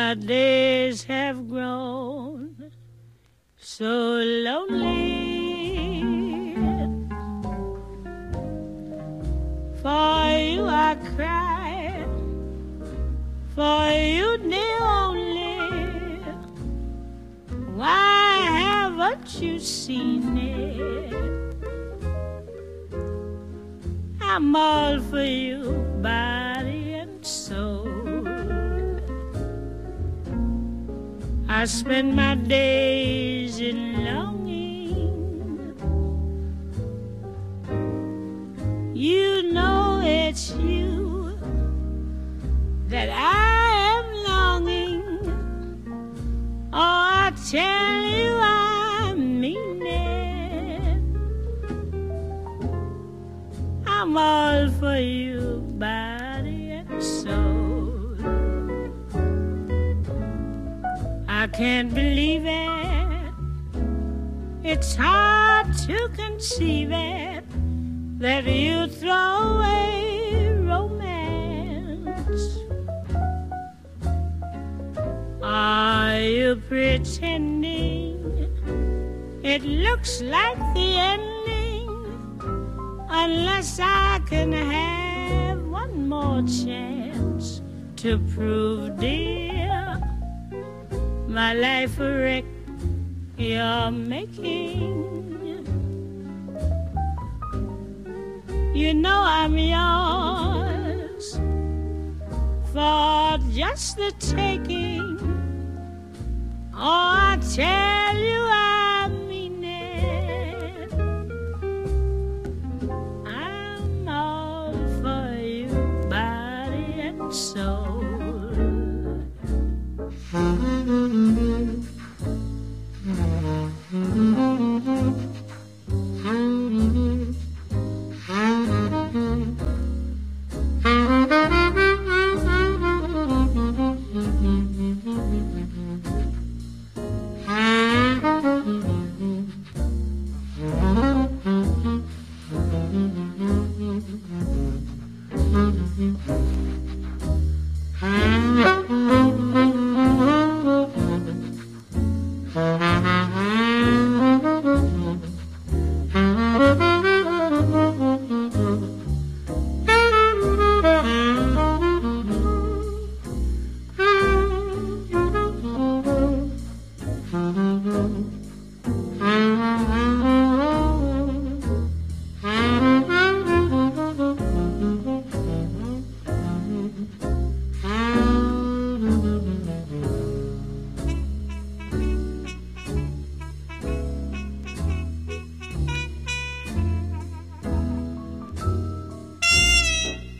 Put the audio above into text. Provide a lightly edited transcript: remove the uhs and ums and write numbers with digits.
My days have grown so lonely. For you I cry, for you the only. Why haven't you seen it? I'm all for you, body and soul. I spend my days in longing. You know it's you that I am longing. Oh, I tell you I mean it. I'm all for you, body and soul. I can't believe it. It's hard to conceive it that you throw away romance. Are you pretending it looks like the ending? Unless I can have one more chance to prove, dear, my life a wreck you're making. You know I'm yours for just the taking. Oh, I tell you I mean it. I'm all for you, body and soul.